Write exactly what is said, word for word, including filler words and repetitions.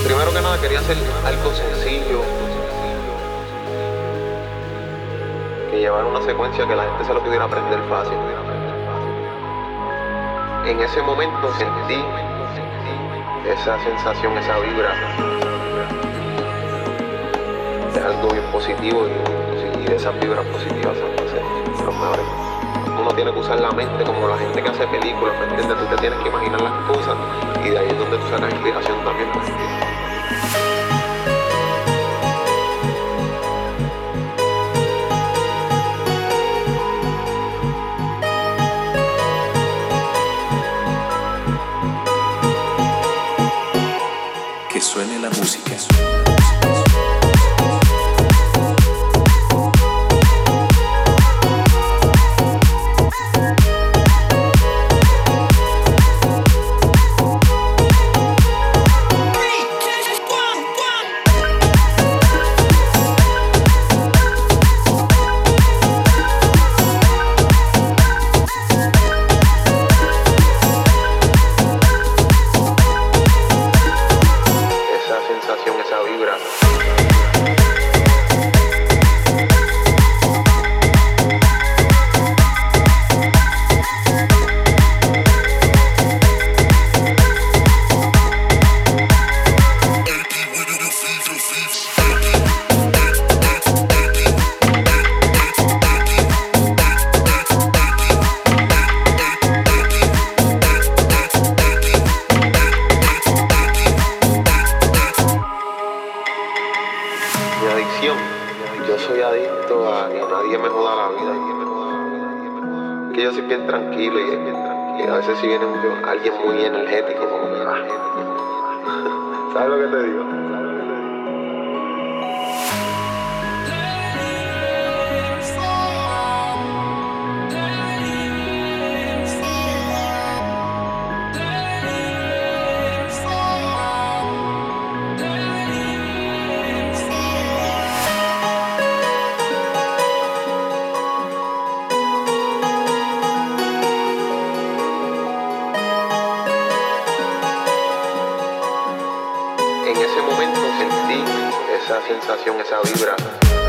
Primero que nada quería hacer algo sencillo, que llevara una secuencia que la gente se lo pudiera aprender fácil. En ese momento sentí esa sensación, esa vibra de algo bien positivo y, y esas vibras positivas son pues, los mejores. Uno tiene que usar la mente como la gente que hace películas, ¿me entiendes? Tú te tienes que imaginar las cosas y de ahí es donde tú sacas inspiración también. Pues. Que suene la música. Esa vibra. Mi adicción, yo soy adicto a que nadie me joda la vida. Que yo soy bien tranquilo y, y a veces si viene un, alguien muy energético, como que ah. ¿Sabes lo que te digo? En ese momento sentí esa sensación, esa vibra.